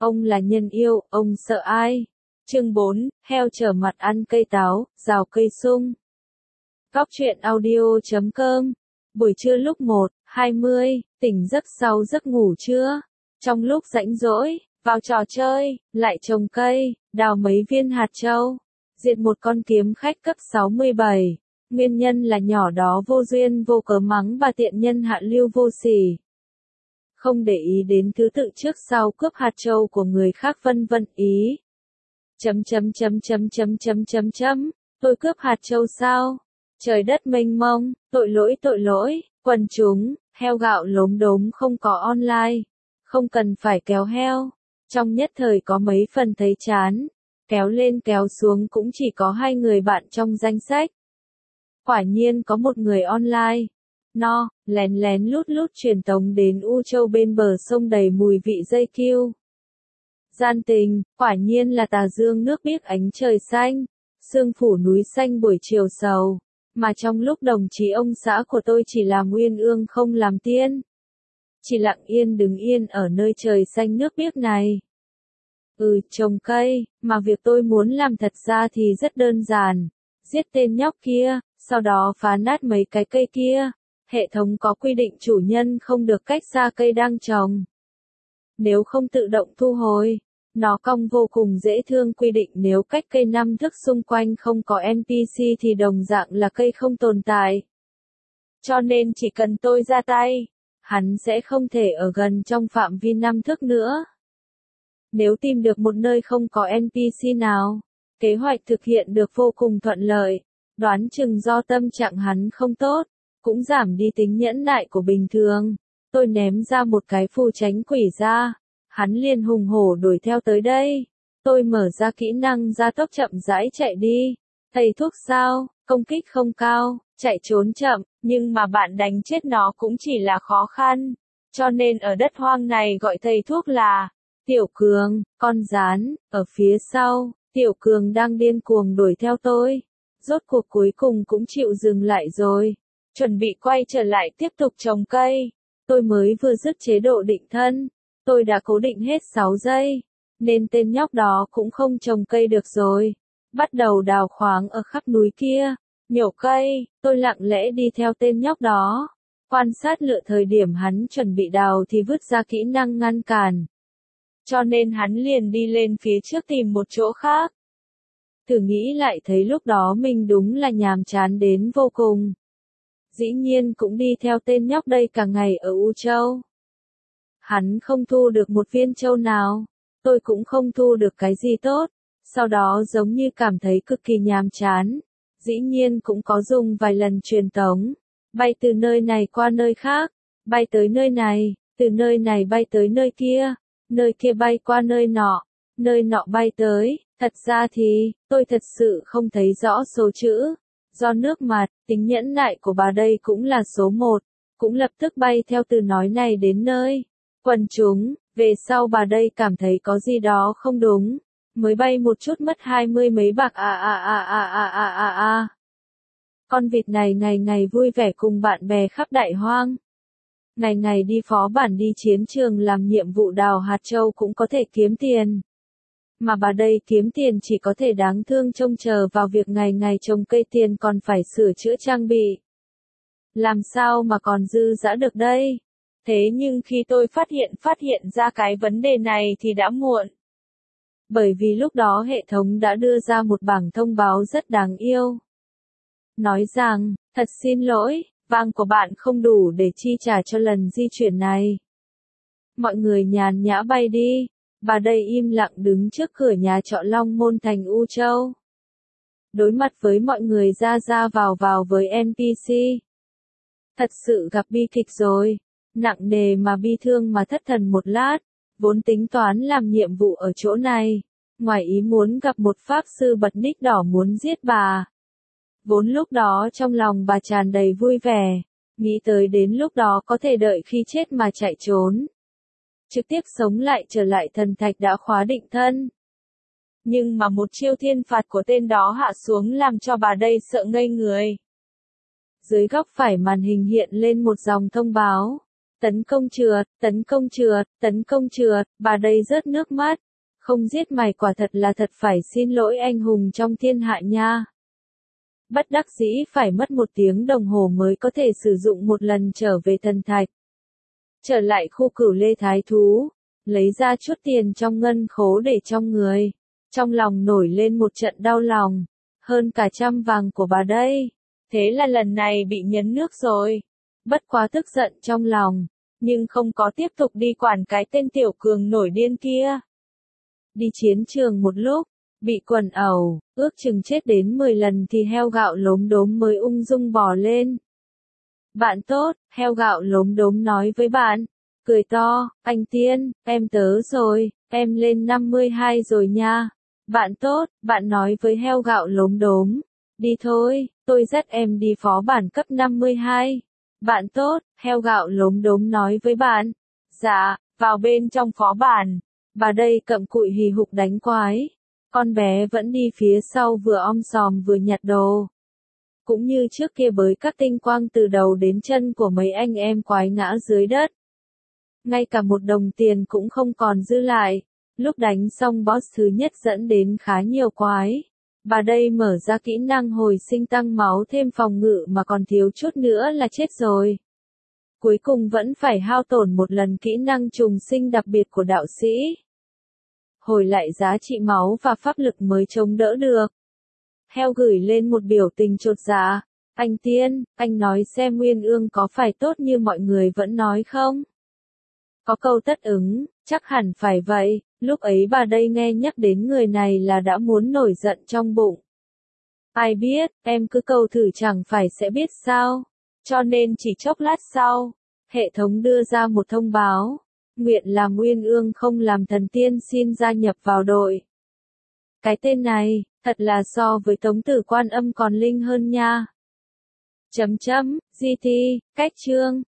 Ông là nhân yêu, ông sợ ai? Chương 4, heo trở mặt ăn cây táo, rào cây sung. Góc truyện audio.com. Buổi trưa lúc 1:20, tỉnh giấc sau giấc ngủ trưa. Trong lúc rảnh rỗi, vào trò chơi, lại trồng cây, đào mấy viên hạt châu. Diệt một con kiếm khách cấp 67. Nguyên nhân là nhỏ đó vô duyên vô cớ mắng bà tiện nhân hạ lưu vô sỉ. Không để ý đến thứ tự trước sau cướp hạt châu của người khác vân vân ý. Tôi cướp hạt châu sao? Trời đất mênh mông, tội lỗi, quần chúng, heo gạo lốm đốm không có online. Không cần phải kéo heo. Trong nhất thời có mấy phần thấy chán. Kéo lên kéo xuống cũng chỉ có 2 người bạn trong danh sách. Quả nhiên có một người online. No, lén lén lút lút truyền tống đến U Châu bên bờ sông đầy mùi vị dây kiêu. Gian tình, quả nhiên là tà dương nước biếc ánh trời xanh, sương phủ núi xanh buổi chiều sầu, mà trong lúc đồng chí ông xã của tôi chỉ làm uyên ương không làm tiên. Chỉ lặng yên đứng yên ở nơi trời xanh nước biếc này. Trồng cây, mà việc tôi muốn làm thật ra thì rất đơn giản. Giết tên nhóc kia, sau đó phá nát mấy cái cây kia. Hệ thống có quy định chủ nhân không được cách xa cây đang trồng. Nếu không tự động thu hồi, nó cong vô cùng dễ thương quy định nếu cách cây 5 thước xung quanh không có NPC thì đồng dạng là cây không tồn tại. Cho nên chỉ cần tôi ra tay, hắn sẽ không thể ở gần trong phạm vi 5 thước nữa. Nếu tìm được một nơi không có NPC nào, kế hoạch thực hiện được vô cùng thuận lợi, đoán chừng do tâm trạng hắn không tốt, cũng giảm đi tính nhẫn nại của bình thường. Tôi ném ra một cái phù tránh quỷ ra, hắn liền hùng hổ đuổi theo tới đây. Tôi mở ra kỹ năng gia tốc chậm rãi chạy đi. Thầy thuốc sao, công kích không cao, chạy trốn chậm, nhưng mà bạn đánh chết nó cũng chỉ là khó khăn. Cho nên ở đất hoang này gọi thầy thuốc là Tiểu Cường, con gián, ở phía sau, Tiểu Cường đang điên cuồng đuổi theo tôi. Rốt cuộc cuối cùng cũng chịu dừng lại rồi. Chuẩn bị quay trở lại tiếp tục trồng cây. Tôi mới vừa dứt chế độ định thân. Tôi đã cố định hết 6 giây. Nên tên nhóc đó cũng không trồng cây được rồi. Bắt đầu đào khoáng ở khắp núi kia. Nhổ cây, tôi lặng lẽ đi theo tên nhóc đó. Quan sát lựa thời điểm hắn chuẩn bị đào thì vứt ra kỹ năng ngăn cản. Cho nên hắn liền đi lên phía trước tìm một chỗ khác. Thử nghĩ lại thấy lúc đó mình đúng là nhàm chán đến vô cùng. Dĩ nhiên cũng đi theo tên nhóc đây cả ngày ở U Châu. Hắn không thu được một viên châu nào, tôi cũng không thu được cái gì tốt, sau đó giống như cảm thấy cực kỳ nhàm chán. Dĩ nhiên cũng có dùng vài lần truyền tống, bay từ nơi này qua nơi khác, bay tới nơi này, từ nơi này bay tới nơi kia bay qua nơi nọ bay tới. Thật ra thì, tôi thật sự không thấy rõ số chữ. Do nước mặt, tính nhẫn nại của bà đây cũng là số 1, cũng lập tức bay theo từ nói này đến nơi. Quần chúng, về sau bà đây cảm thấy có gì đó không đúng, mới bay một chút mất 20 mấy bạc Con vịt này ngày ngày vui vẻ cùng bạn bè khắp đại hoang. Ngày ngày đi phó bản đi chiến trường làm nhiệm vụ đào hạt châu cũng có thể kiếm tiền. Mà bà đây kiếm tiền chỉ có thể đáng thương trông chờ vào việc ngày ngày trồng cây tiền còn phải sửa chữa trang bị. Làm sao mà còn dư dả được đây? Thế nhưng khi tôi phát hiện ra cái vấn đề này thì đã muộn. Bởi vì lúc đó hệ thống đã đưa ra một bảng thông báo rất đáng yêu. Nói rằng, thật xin lỗi, vàng của bạn không đủ để chi trả cho lần di chuyển này. Mọi người nhàn nhã bay đi. Bà đây im lặng đứng trước cửa nhà trọ Long Môn thành U Châu. Đối mặt với mọi người ra vào với NPC. Thật sự gặp bi kịch rồi. Nặng nề mà bi thương mà thất thần một lát. Vốn tính toán làm nhiệm vụ ở chỗ này. Ngoài ý muốn gặp một pháp sư bật nick đỏ muốn giết bà. Vốn lúc đó trong lòng bà tràn đầy vui vẻ. Nghĩ tới đến lúc đó có thể đợi khi chết mà chạy trốn. Trực tiếp sống lại trở lại thần thạch đã khóa định thân. Nhưng mà một chiêu thiên phạt của tên đó hạ xuống làm cho bà đây sợ ngây người. Dưới góc phải màn hình hiện lên một dòng thông báo. tấn công trượt, bà đây rớt nước mắt. Không giết mày quả thật là thật phải xin lỗi anh hùng trong thiên hạ nha. Bất đắc dĩ phải mất 1 tiếng đồng hồ mới có thể sử dụng một lần trở về thần thạch. Trở lại khu Cửu Lê Thái Thú, lấy ra chút tiền trong ngân khố để trong người. Trong lòng nổi lên một trận đau lòng, hơn cả 100 vàng của bà đây. Thế là lần này bị nhấn nước rồi. Bất quá tức giận trong lòng, nhưng không có tiếp tục đi quản cái tên tiểu cường nổi điên kia. Đi chiến trường một lúc, bị quần ẩu, ước chừng chết đến 10 lần thì heo gạo lốm đốm mới ung dung bò lên. Bạn tốt, heo gạo lốm đốm nói với bạn, cười to, anh Tiên, em tới rồi, em lên 52 rồi nha. Bạn tốt, bạn nói với heo gạo lốm đốm, đi thôi, tôi dắt em đi phó bản cấp 52. Bạn tốt, heo gạo lốm đốm nói với bạn, dạ, vào bên trong phó bản. Bà đây cặm cụi hì hục đánh quái. Con bé vẫn đi phía sau vừa om sòm vừa nhặt đồ. Cũng như trước kia bới các tinh quang từ đầu đến chân của mấy anh em quái ngã dưới đất. Ngay cả 1 đồng tiền cũng không còn dư lại. Lúc đánh xong boss thứ nhất dẫn đến khá nhiều quái. Bà đây mở ra kỹ năng hồi sinh tăng máu thêm phòng ngự mà còn thiếu chút nữa là chết rồi. Cuối cùng vẫn phải hao tổn 1 lần kỹ năng trùng sinh đặc biệt của đạo sĩ. Hồi lại giá trị máu và pháp lực mới chống đỡ được. Heo gửi lên một biểu tình chột dạ. Anh Tiên, anh nói xem Nguyên Ương có phải tốt như mọi người vẫn nói không? Có câu tất ứng, chắc hẳn phải vậy. Lúc ấy bà đây nghe nhắc đến người này là đã muốn nổi giận trong bụng. Ai biết, em cứ câu thử chẳng phải sẽ biết sao. Cho nên chỉ chốc lát sau, hệ thống đưa ra một thông báo. Nguyện làm Nguyên Ương không làm thần tiên xin gia nhập vào đội. Cái tên này, thật là so với Tống Tử Quan Âm còn linh hơn nha. GT, cách chương.